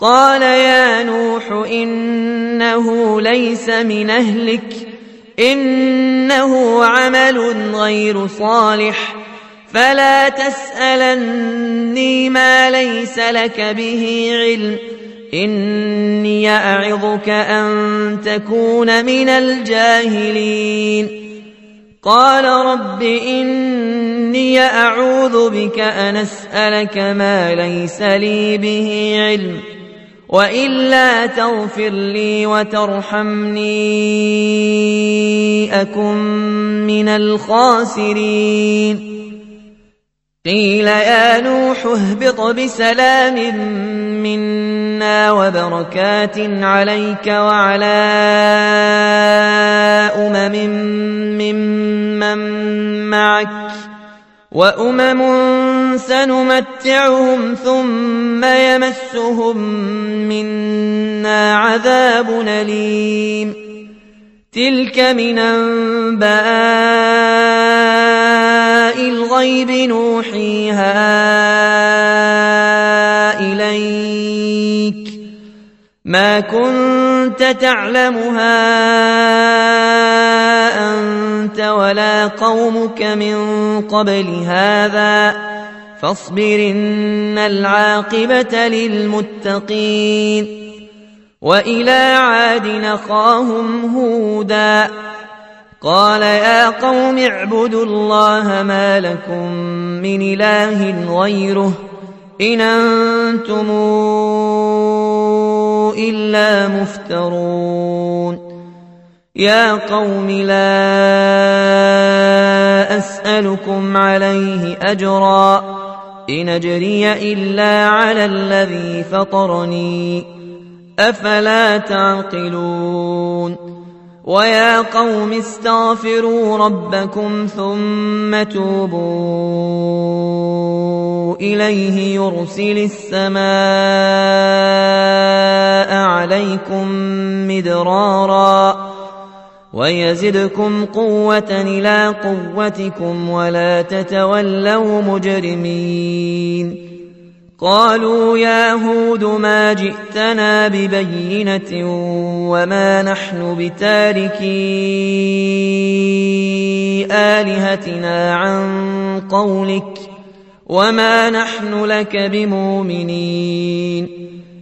قال يا نوح إنه ليس من أهلك إنه عمل غير صالح فلا تسألني ما ليس لك به علم إني أعظك أن تكون من الجاهلين قال رب إني أعوذ بك أن أسألك ما ليس لي به علم وإلا تغفر لي وترحمني أكن من الخاسرين قيل يا نوح اهبط بسلام منا وبركات عليك وعلى ممن معك وأمم سنمتعهم ثم يمسهم منا عذاب أليم تلك من أنباء الغيب نوحيها إليك ما كنت تعلمها أنت ولا قومك من قبل هذا فاصبر إن العاقبة للمتقين وإلى عاد أخاهم هودا قال يا قوم اعبدوا الله ما لكم من إله غيره إن أنتم إلا مفترون يا قوم لا أسألكم عليه أجرا إن أجري إلا على الذي فطرني أفلا تعقلون ويا قوم استغفروا ربكم ثم توبوا إليه يرسل السماء عليكم مدرارا ويزدكم قوة إلى قوتكم ولا تتولوا مجرمين قالوا يا هود ما جئتنا ببينة وما نحن بتاركي آلهتنا عن قولك وما نحن لك بمؤمنين